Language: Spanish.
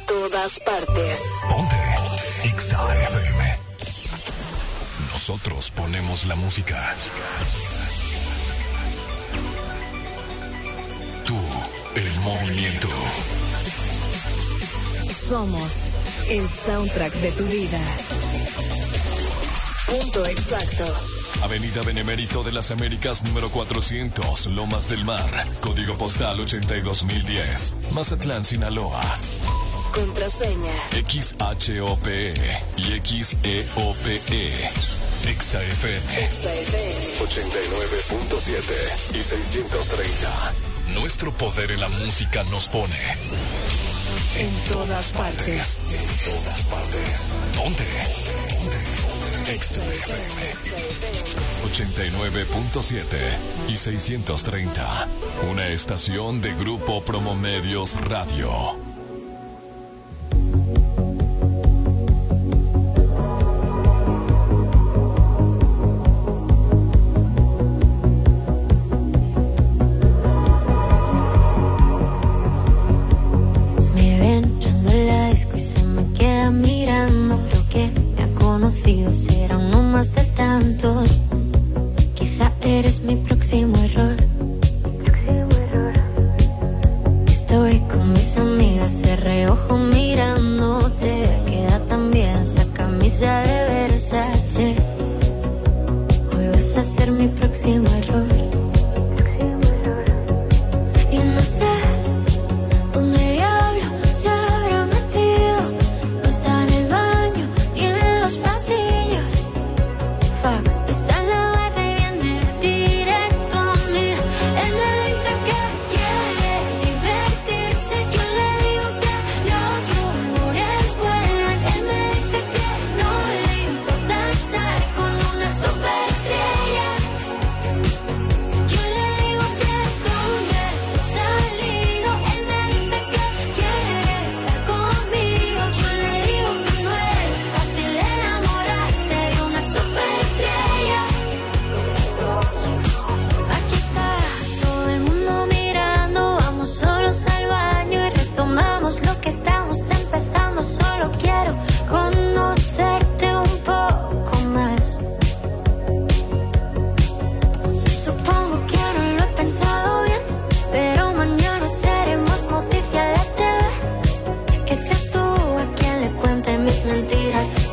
todas partes. Ponte Exa FM. Nosotros ponemos la música. Tú, el movimiento. Somos el soundtrack de tu vida. Punto exacto. Avenida Benemérito de las Américas, número 400, Lomas del Mar. Código postal 82010. Mazatlán, Sinaloa. Contraseña XHOPE y XEOPE. Exa FM 89.7 y 630. Nuestro poder en la música nos pone en todas partes. En todas partes. Ponte Exa FM 89.7 y 630. Una estación de Grupo Promomedios Radio. Será uno más de tantos. Quizá eres mi próximo error. Estoy con mis amigas de reojo mirándote. Queda tan bien esa camisa de Versace. Hoy vas a ser mi próximo error. Y no sé dónde diablo se habrá metido. No está en el baño ni en los pasillos. Fuck, está en la barra y viene directo a mí. Él me dice que quiere divertirse. Yo le digo que los rumores vuelan. Él me dice que no le importa estar con una superestrella. Yo le digo que dónde tú has salido. Él me dice que quiere estar conmigo. Yo le digo que no es fácil enamorarse de una superestrella. Aquí está todo el mundo mirando. Vamos solos al baño y retomamos lo que estamos empezando. Solo quiero conocerte un poco más. Supongo que no lo he pensado bien, pero mañana seremos noticia de TV. Que seas tú a quien le cuente mis mentiras.